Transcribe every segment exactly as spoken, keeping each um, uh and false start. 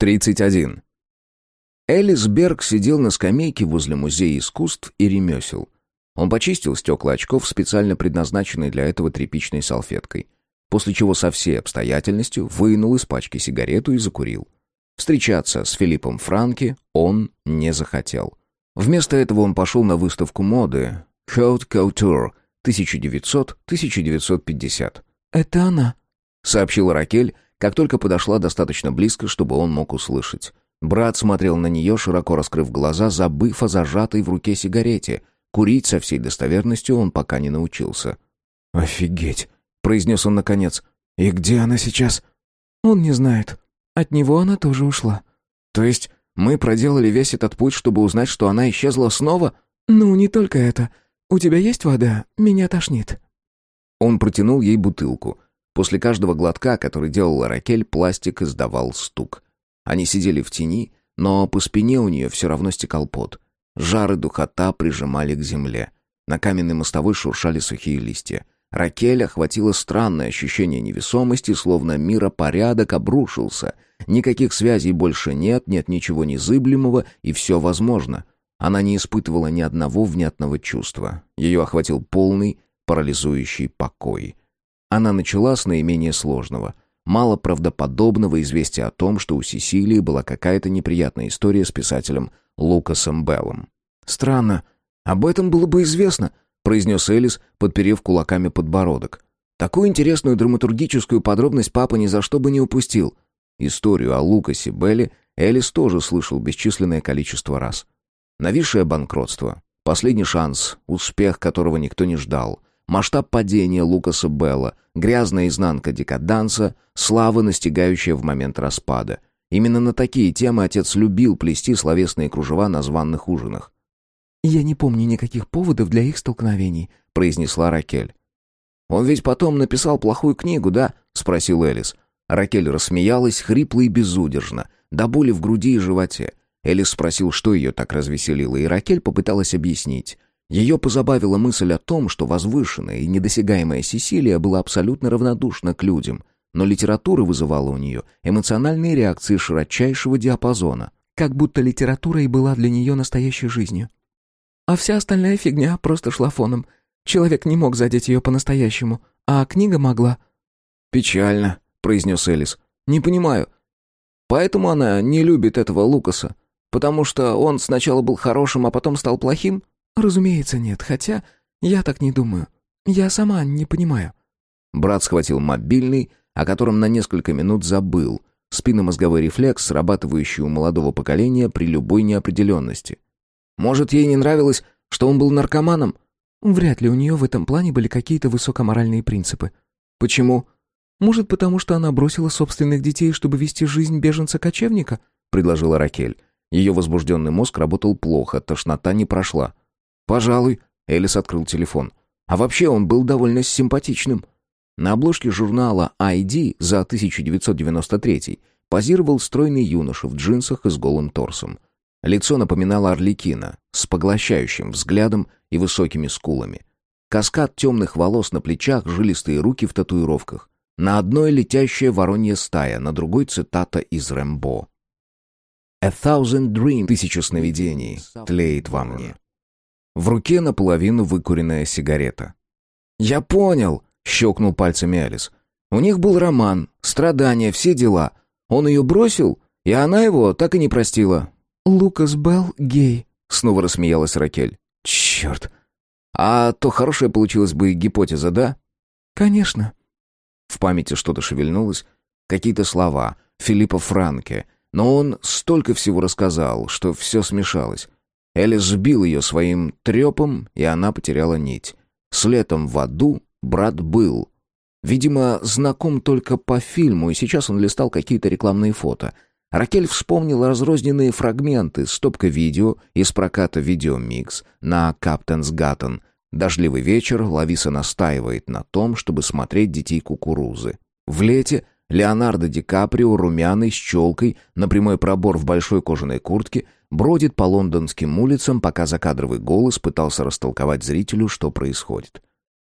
тридцать один. Элис Берг сидел на скамейке возле Музея искусств и ремесел. Он почистил стекла очков, специально предназначенной для этого тряпичной салфеткой, после чего со всей обстоятельностью вынул из пачки сигарету и закурил. Встречаться с Филиппом Франке он не захотел. Вместо этого он пошел на выставку моды Haute Couture тысяча девятьсот - тысяча девятьсот пятьдесят. «Это она», — сообщила Ракель, как только подошла достаточно близко, чтобы он мог услышать. Брат смотрел на нее, широко раскрыв глаза, забыв о зажатой в руке сигарете. Курить со всей достоверностью он пока не научился. «Офигеть», — произнес он наконец. «И где она сейчас?» «Он не знает. От него она тоже ушла». «То есть мы проделали весь этот путь, чтобы узнать, что она исчезла снова?» «Ну, не только это. У тебя есть вода? Меня тошнит». Он протянул ей бутылку. После каждого глотка, который делала Ракель, пластик издавал стук. Они сидели в тени, но по спине у нее все равно стекал пот. Жар и духота прижимали к земле. На каменной мостовой шуршали сухие листья. Ракель охватило странное ощущение невесомости, словно миропорядок обрушился. Никаких связей больше нет, нет ничего незыблемого, и все возможно. Она не испытывала ни одного внятного чувства. Ее охватил полный, парализующий покой. Она начала с наименее сложного, малоправдоподобного известия о том, что у Сесилии была какая-то неприятная история с писателем Лукасом Беллом. «Странно. Об этом было бы известно», — произнес Элис, подперев кулаками подбородок. «Такую интересную драматургическую подробность папа ни за что бы не упустил». Историю о Лукасе Белле Элис тоже слышал бесчисленное количество раз. Нависшее банкротство, последний шанс, успех которого никто не ждал, масштаб падения Лукаса Белла, грязная изнанка декаданса, слава, настигающая в момент распада. Именно на такие темы отец любил плести словесные кружева на званных ужинах. «Я не помню никаких поводов для их столкновений», — произнесла Ракель. «Он ведь потом написал плохую книгу, да?» — спросил Элис. Ракель рассмеялась, хрипло и безудержно, до боли в груди и животе. Элис спросил, что ее так развеселило, и Ракель попыталась объяснить. Ее позабавила мысль о том, что возвышенная и недосягаемая Сесилия была абсолютно равнодушна к людям, но литература вызывала у нее эмоциональные реакции широчайшего диапазона. Как будто литература и была для нее настоящей жизнью. А вся остальная фигня просто шла фоном. Человек не мог задеть ее по-настоящему, а книга могла. «Печально», — произнес Элис. «Не понимаю. Поэтому она не любит этого Лукаса? Потому что он сначала был хорошим, а потом стал плохим?» «Разумеется, нет, хотя я так не думаю. Я сама не понимаю». Брат схватил мобильный, о котором на несколько минут забыл. Спинномозговой рефлекс, срабатывающий у молодого поколения при любой неопределенности. «Может, ей не нравилось, что он был наркоманом?» «Вряд ли у нее в этом плане были какие-то высокоморальные принципы». «Почему?» «Может, потому что она бросила собственных детей, чтобы вести жизнь беженца-кочевника?» — предложила Ракель. Ее возбужденный мозг работал плохо, тошнота не прошла. «Пожалуй», — Элис открыл телефон. «А вообще он был довольно симпатичным». На обложке журнала ай ди за тысяча девятьсот девяносто третий позировал стройный юноша в джинсах и с голым торсом. Лицо напоминало арлекина, с поглощающим взглядом и высокими скулами. Каскад темных волос на плечах, жилистые руки в татуировках. На одной летящая воронья стая, на другой цитата из Рэмбо. «A thousand dreams» — тысяча сновидений тлеет во мне. В руке наполовину выкуренная сигарета. «Я понял», — щелкнул пальцами Элис. «У них был роман, страдания, все дела. Он ее бросил, и она его так и не простила». «Лукас Белл гей», — снова рассмеялась Ракель. «Черт! А то хорошая получилась бы гипотеза, да?» «Конечно». В памяти что-то шевельнулось, какие-то слова, Филиппа Франке, но он столько всего рассказал, что все смешалось. Элис сбил ее своим трепом, и она потеряла нить. С летом в аду брат был. Видимо, знаком только по фильму, и сейчас он листал какие-то рекламные фото. Ракель вспомнила разрозненные фрагменты, стопка видео из проката «Видеомикс» на Каптенс Гаттон. Дождливый вечер, Лависа настаивает на том, чтобы смотреть «Детей кукурузы». В лете Леонардо Ди Каприо, румяный, с челкой, на прямой пробор в большой кожаной куртке, бродит по лондонским улицам, пока закадровый голос пытался растолковать зрителю, что происходит.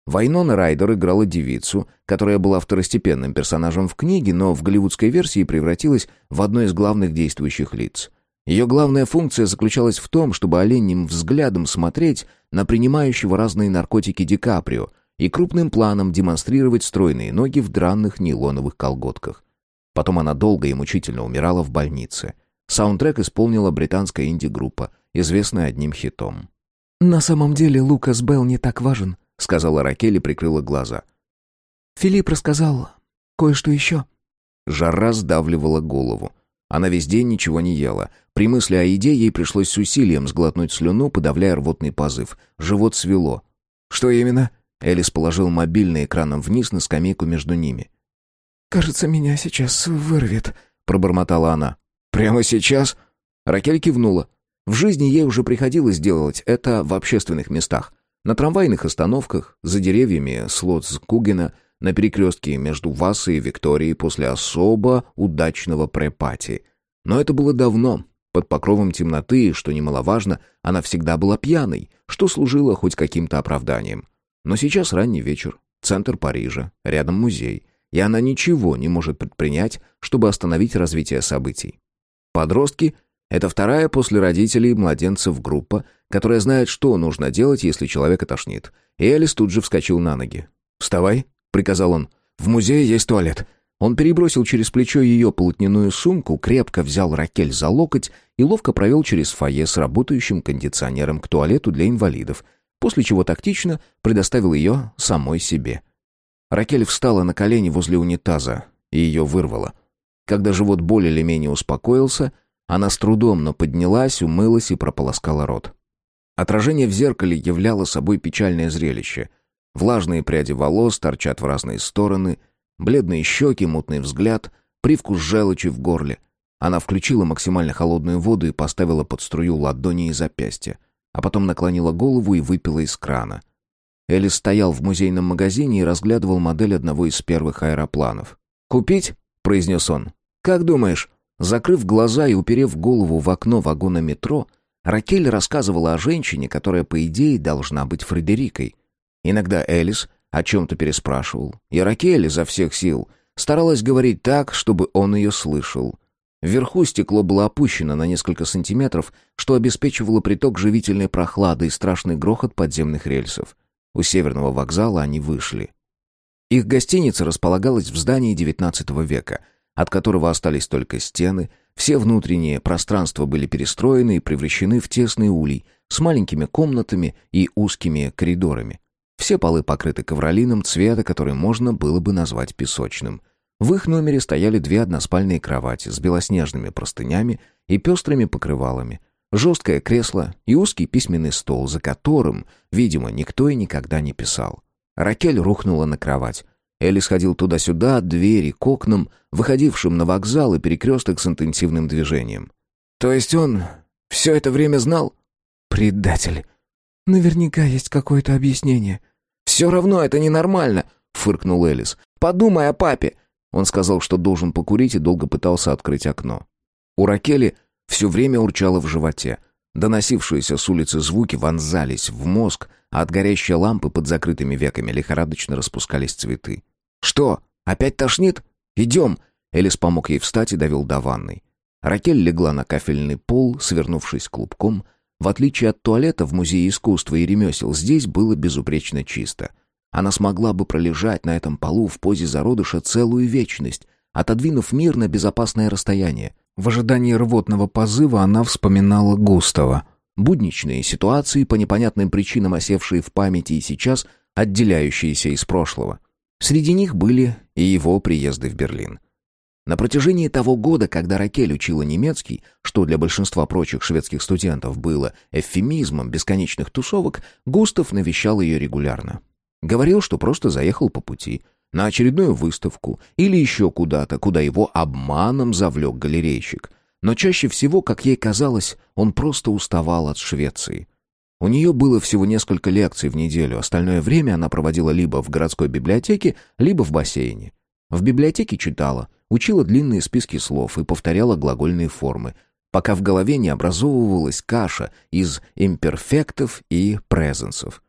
Вайнона Райдер играла девицу, которая была второстепенным персонажем в книге, но в голливудской версии превратилась в одно из главных действующих лиц. Ее главная функция заключалась в том, чтобы оленьим взглядом смотреть на принимающего разные наркотики Ди Каприо и крупным планом демонстрировать стройные ноги в дранных нейлоновых колготках. Потом она долго и мучительно умирала в больнице. Саундтрек исполнила британская инди-группа, известная одним хитом. «На самом деле Лукас Белл не так важен», — сказала Ракель и прикрыла глаза. «Филипп рассказал кое-что еще». Жара сдавливала голову. Она весь день ничего не ела. При мысли о еде ей пришлось с усилием сглотнуть слюну, подавляя рвотный позыв. Живот свело. «Что именно?» Элис положил мобильный экраном вниз на скамейку между ними. «Кажется, меня сейчас вырвет», — пробормотала она. «Прямо сейчас?» Ракель кивнула. В жизни ей уже приходилось делать это в общественных местах. На трамвайных остановках, за деревьями Слотс-Кугена, на перекрестке между Вассой и Викторией после особо удачного прэ-пати. Но это было давно, под покровом темноты, и, что немаловажно, она всегда была пьяной, что служило хоть каким-то оправданием. Но сейчас ранний вечер, центр Парижа, рядом музей, и она ничего не может предпринять, чтобы остановить развитие событий. Подростки — это вторая после родителей и младенцев группа, которая знает, что нужно делать, если человека тошнит. И Элис тут же вскочил на ноги. «Вставай», — приказал он. «В музее есть туалет». Он перебросил через плечо ее полотняную сумку, крепко взял Ракель за локоть и ловко провел через фойе с работающим кондиционером к туалету для инвалидов, после чего тактично предоставил ее самой себе. Ракель встала на колени возле унитаза, и ее вырвало. Когда живот более или менее успокоился, она с трудом, но поднялась, умылась и прополоскала рот. Отражение в зеркале являло собой печальное зрелище. Влажные пряди волос торчат в разные стороны, бледные щеки, мутный взгляд, привкус желчи в горле. Она включила максимально холодную воду и поставила под струю ладони и запястья, а потом наклонила голову и выпила из крана. Элис стоял в музейном магазине и разглядывал модель одного из первых аэропланов. «Купить?» — произнес он. «Как думаешь?» Закрыв глаза и уперев голову в окно вагона метро, Ракель рассказывала о женщине, которая, по идее, должна быть Фредерикой. Иногда Элис о чем-то переспрашивал, и Ракель изо всех сил старалась говорить так, чтобы он ее слышал. Вверху стекло было опущено на несколько сантиметров, что обеспечивало приток живительной прохлады и страшный грохот подземных рельсов. У Северного вокзала они вышли. Их гостиница располагалась в здании девятнадцатого века, от которого остались только стены, все внутренние пространства были перестроены и превращены в тесный улей с маленькими комнатами и узкими коридорами. Все полы покрыты ковролином цвета, который можно было бы назвать песочным. В их номере стояли две односпальные кровати с белоснежными простынями и пестрыми покрывалами, жесткое кресло и узкий письменный стол, за которым, видимо, никто и никогда не писал. Ракель рухнула на кровать. Элис ходил туда-сюда от двери к окнам, выходившим на вокзал и перекресток с интенсивным движением. «То есть он все это время знал?» «Предатель!» «Наверняка есть какое-то объяснение». «Все равно это ненормально!» — фыркнул Элис. «Подумай о папе!» Он сказал, что должен покурить, и долго пытался открыть окно. У Ракели все время урчало в животе. Доносившиеся с улицы звуки вонзались в мозг, а от горящей лампы под закрытыми веками лихорадочно распускались цветы. «Что, опять тошнит? Идем!» Элис помог ей встать и довел до ванной. Ракель легла на кафельный пол, свернувшись клубком. В отличие от туалета в Музее искусства и ремесел, здесь было безупречно чисто. Она смогла бы пролежать на этом полу в позе зародыша целую вечность, отодвинув мир на безопасное расстояние. В ожидании рвотного позыва она вспоминала Густава. Будничные ситуации, по непонятным причинам осевшие в памяти и сейчас отделяющиеся из прошлого. Среди них были и его приезды в Берлин. На протяжении того года, когда Ракель учила немецкий, что для большинства прочих шведских студентов было эвфемизмом бесконечных тусовок, Густав навещал ее регулярно. Говорил, что просто заехал по пути, на очередную выставку или еще куда-то, куда его обманом завлек галерейщик. Но чаще всего, как ей казалось, он просто уставал от Швеции. У нее было всего несколько лекций в неделю, остальное время она проводила либо в городской библиотеке, либо в бассейне. В библиотеке читала, учила длинные списки слов и повторяла глагольные формы, пока в голове не образовывалась каша из имперфектов и презенсов.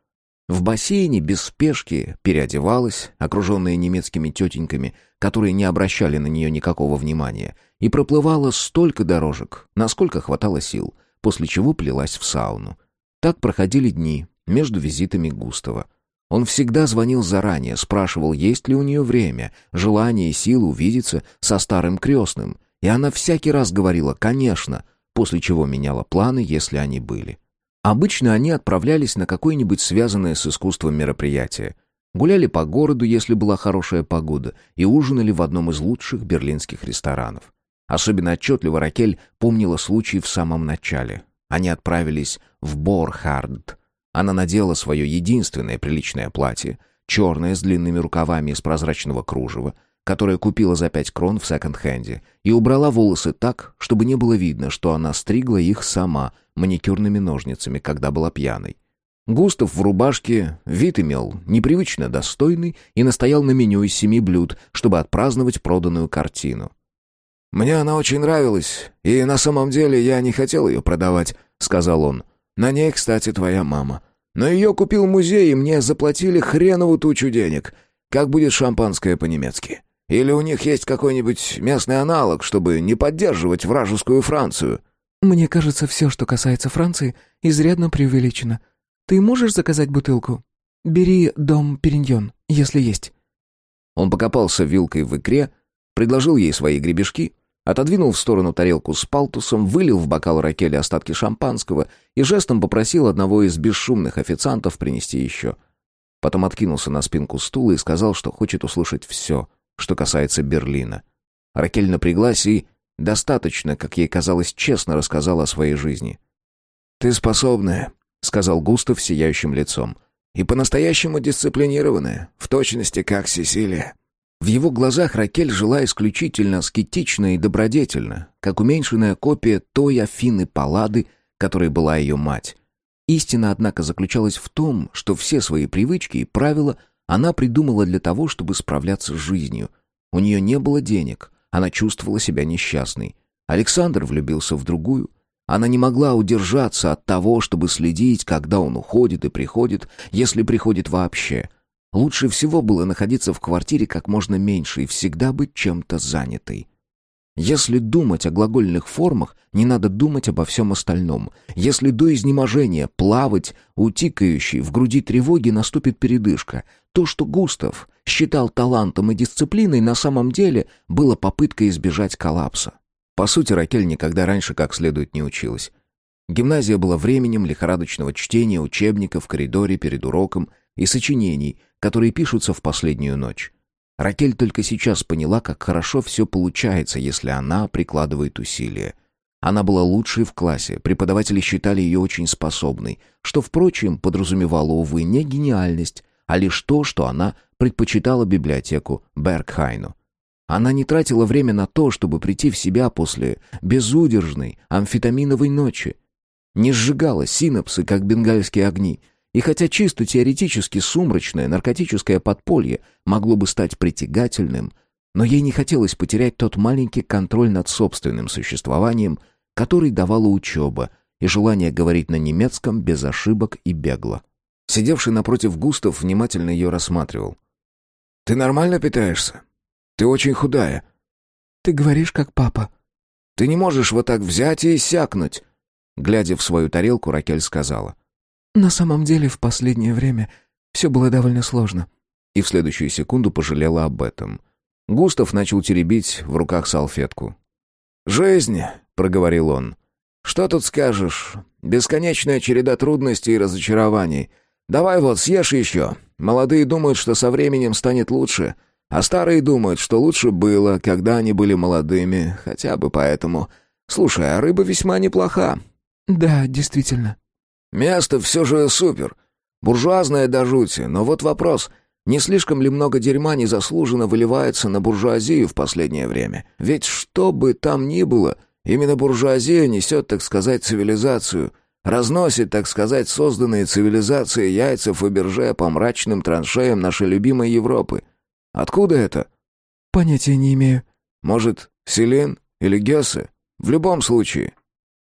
В бассейне без спешки переодевалась, окруженная немецкими тетеньками, которые не обращали на нее никакого внимания, и проплывала столько дорожек, насколько хватало сил, после чего плелась в сауну. Так проходили дни между визитами Густава. Он всегда звонил заранее, спрашивал, есть ли у нее время, желание и силы увидеться со старым крестным, и она всякий раз говорила «конечно», после чего меняла планы, если они были. Обычно они отправлялись на какое-нибудь связанное с искусством мероприятие. Гуляли по городу, если была хорошая погода, и ужинали в одном из лучших берлинских ресторанов. Особенно отчетливо Ракель помнила случай в самом начале. Они отправились в Борхард. Она надела свое единственное приличное платье, черное с длинными рукавами из прозрачного кружева, которое купила за пять крон в секонд-хенде, и убрала волосы так, чтобы не было видно, что она стригла их сама маникюрными ножницами, когда была пьяной. Густав в рубашке, вид имел непривычно достойный и настоял на меню из семи блюд, чтобы отпраздновать проданную картину. «Мне она очень нравилась, и на самом деле я не хотел ее продавать», — сказал он. «На ней, кстати, твоя мама. Но ее купил музей, и мне заплатили хренову тучу денег. Как будет шампанское по-немецки? Или у них есть какой-нибудь местный аналог, чтобы не поддерживать вражескую Францию?» «Мне кажется, все, что касается Франции, изрядно преувеличено. Ты можешь заказать бутылку? Бери дом Периньон, если есть». Он покопался вилкой в икре, предложил ей свои гребешки, отодвинул в сторону тарелку с палтусом, вылил в бокал Ракели остатки шампанского и жестом попросил одного из бесшумных официантов принести еще. Потом откинулся на спинку стула и сказал, что хочет услышать все, что касается Берлина. Ракель напряглась и, достаточно, как ей казалось, честно рассказала о своей жизни. «Ты способная», — сказал Густав сияющим лицом, «и по-настоящему дисциплинированная, в точности как Сесилия». В его глазах Ракель жила исключительно аскетично и добродетельно, как уменьшенная копия той Афины Паллады, которой была ее мать. Истина, однако, заключалась в том, что все свои привычки и правила она придумала для того, чтобы справляться с жизнью. У нее не было денег, она чувствовала себя несчастной. Александр влюбился в другую. Она не могла удержаться от того, чтобы следить, когда он уходит и приходит, если приходит вообще. Лучше всего было находиться в квартире как можно меньше и всегда быть чем-то занятой. Если думать о глагольных формах, не надо думать обо всем остальном. Если до изнеможения плавать у тикающей в груди тревоги наступит передышка, то, что Густав считал талантом и дисциплиной, на самом деле было попыткой избежать коллапса. По сути, Ракель никогда раньше как следует не училась. Гимназия была временем лихорадочного чтения учебников в коридоре перед уроком и сочинений, которые пишутся в последнюю ночь. Ракель только сейчас поняла, как хорошо все получается, если она прикладывает усилия. Она была лучшей в классе, преподаватели считали ее очень способной, что, впрочем, подразумевало, увы, не гениальность, а лишь то, что она предпочитала библиотеку Бергхайну. Она не тратила время на то, чтобы прийти в себя после безудержной амфетаминовой ночи. Не сжигала синапсы, как бенгальские огни. И хотя чисто теоретически сумрачное наркотическое подполье могло бы стать притягательным, но ей не хотелось потерять тот маленький контроль над собственным существованием, который давала учеба, и желание говорить на немецком без ошибок и бегло. Сидевший напротив Густав внимательно ее рассматривал. «Ты нормально питаешься? Ты очень худая». «Ты говоришь, как папа». «Ты не можешь вот так взять и иссякнуть». Глядя в свою тарелку, Ракель сказала. «На самом деле, в последнее время все было довольно сложно». И в следующую секунду пожалела об этом. Густав начал теребить в руках салфетку. «Жизнь», — проговорил он. «Что тут скажешь? Бесконечная череда трудностей и разочарований. Давай вот, съешь еще. Молодые думают, что со временем станет лучше, а старые думают, что лучше было, когда они были молодыми, хотя бы поэтому. Слушай, а рыба весьма неплоха». «Да, действительно». «Место все же супер. Буржуазное до жути, но вот вопрос, не слишком ли много дерьма незаслуженно выливается на буржуазию в последнее время? Ведь что бы там ни было, именно буржуазия несет, так сказать, цивилизацию, разносит, так сказать, созданные цивилизацией яйца Фаберже по мрачным траншеям нашей любимой Европы. Откуда это?» «Понятия не имею». «Может, Селин или Гёсе? В любом случае».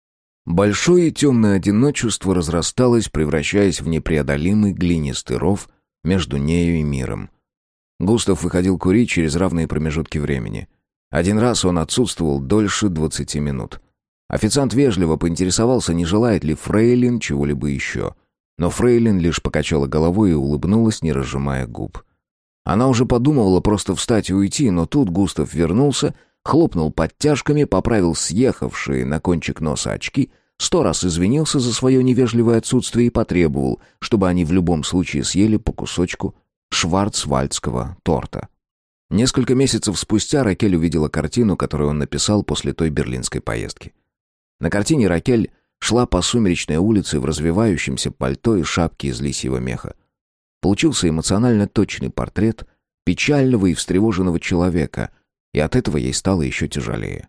Большое и темное одиночество разрасталось, превращаясь в непреодолимый глинистый ров между нею и миром. Густав выходил курить через равные промежутки времени. Один раз он отсутствовал дольше двадцати минут. Официант вежливо поинтересовался, не желает ли фрейлин чего-либо еще. Но фрейлин лишь покачала головой и улыбнулась, не разжимая губ. Она уже подумывала просто встать и уйти, но тут Густав вернулся, хлопнул подтяжками, поправил съехавшие на кончик носа очки, сто раз извинился за свое невежливое отсутствие и потребовал, чтобы они в любом случае съели по кусочку шварцвальдского торта. Несколько месяцев спустя Ракель увидела картину, которую он написал после той берлинской поездки. На картине Ракель шла по сумеречной улице в развивающемся пальто и шапке из лисьего меха. Получился эмоционально точный портрет печального и встревоженного человека, и от этого ей стало еще тяжелее.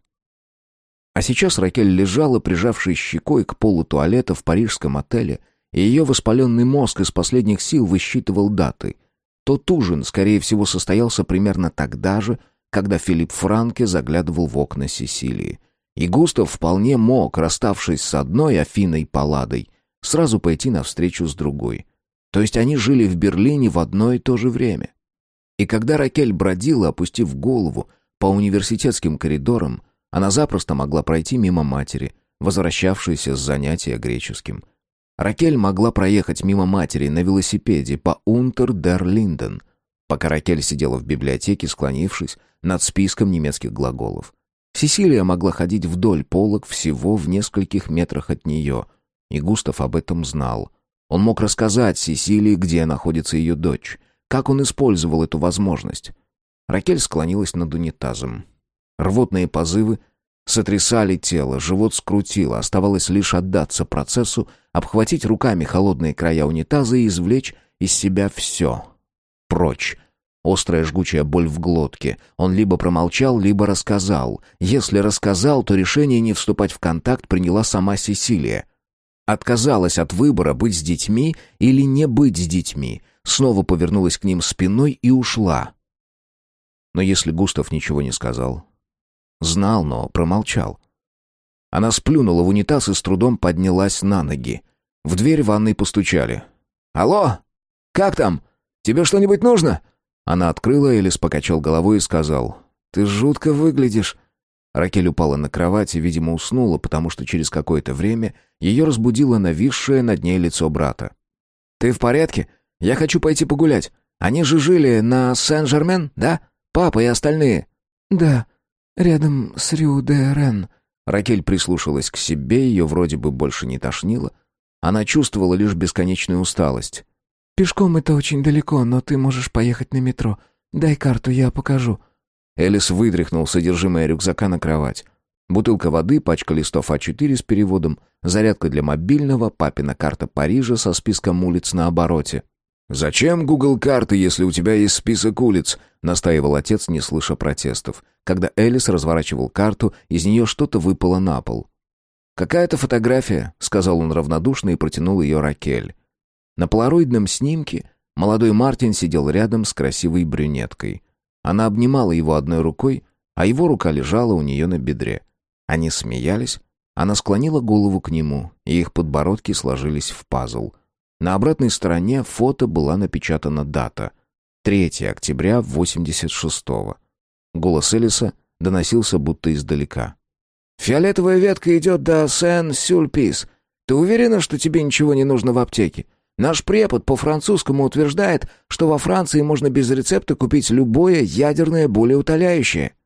А сейчас Ракель лежала, прижавшись щекой к полу туалета в парижском отеле, и ее воспаленный мозг из последних сил высчитывал даты. Тот ужин, скорее всего, состоялся примерно тогда же, когда Филипп Франке заглядывал в окна Сесилии. И Густав вполне мог, расставшись с одной Афиной Палладой, сразу пойти навстречу с другой. То есть они жили в Берлине в одно и то же время. И когда Ракель бродила, опустив голову, по университетским коридорам, она запросто могла пройти мимо матери, возвращавшейся с занятия греческим. Ракель могла проехать мимо матери на велосипеде по Унтер-дер-Линден, пока Ракель сидела в библиотеке, склонившись над списком немецких глаголов. Сесилия могла ходить вдоль полок всего в нескольких метрах от нее, и Густав об этом знал. Он мог рассказать Сесилии, где находится ее дочь, как он использовал эту возможность. Ракель склонилась над унитазом. Рвотные позывы сотрясали тело, живот скрутило, оставалось лишь отдаться процессу, обхватить руками холодные края унитаза и извлечь из себя все. Прочь. Острая жгучая боль в глотке. Он либо промолчал, либо рассказал. Если рассказал, то решение не вступать в контакт приняла сама Сесилия. Отказалась от выбора быть с детьми или не быть с детьми. Снова повернулась к ним спиной и ушла. Но если Густав ничего не сказал... Знал, но промолчал. Она сплюнула в унитаз и с трудом поднялась на ноги. В дверь ванной постучали. «Алло! Как там? Тебе что-нибудь нужно?» Она открыла, Элис покачал головой и сказал: «Ты жутко выглядишь». Ракель упала на кровать и, видимо, уснула, потому что через какое-то время ее разбудило нависшее над ней лицо брата. «Ты в порядке? Я хочу пойти погулять. Они же жили на Сен-Жермен, да? Папа и остальные». «Да, рядом с Рю-де-Рен». Ракель прислушалась к себе, ее вроде бы больше не тошнило. Она чувствовала лишь бесконечную усталость. «Пешком это очень далеко, но ты можешь поехать на метро. Дай карту, я покажу». Элис вытряхнул содержимое рюкзака на кровать. Бутылка воды, пачка листов а четыре с переводом, зарядка для мобильного, папина карта Парижа со списком улиц на обороте. «Зачем Google карты, если у тебя есть список улиц?» — настаивал отец, не слыша протестов. Когда Элис разворачивал карту, из нее что-то выпало на пол. «Какая-то фотография», — сказал он равнодушно и протянул ее Ракель. На полароидном снимке молодой Мартин сидел рядом с красивой брюнеткой. Она обнимала его одной рукой, а его рука лежала у нее на бедре. Они смеялись, она склонила голову к нему, и их подбородки сложились в пазл. На обратной стороне фото была напечатана дата — третьего октября восемьдесят шестого. Голос Элиса доносился будто издалека. «Фиолетовая ветка идет до Сен-Сюльпис. Ты уверена, что тебе ничего не нужно в аптеке? Наш препод по-французскому утверждает, что во Франции можно без рецепта купить любое ядерное болеутоляющее».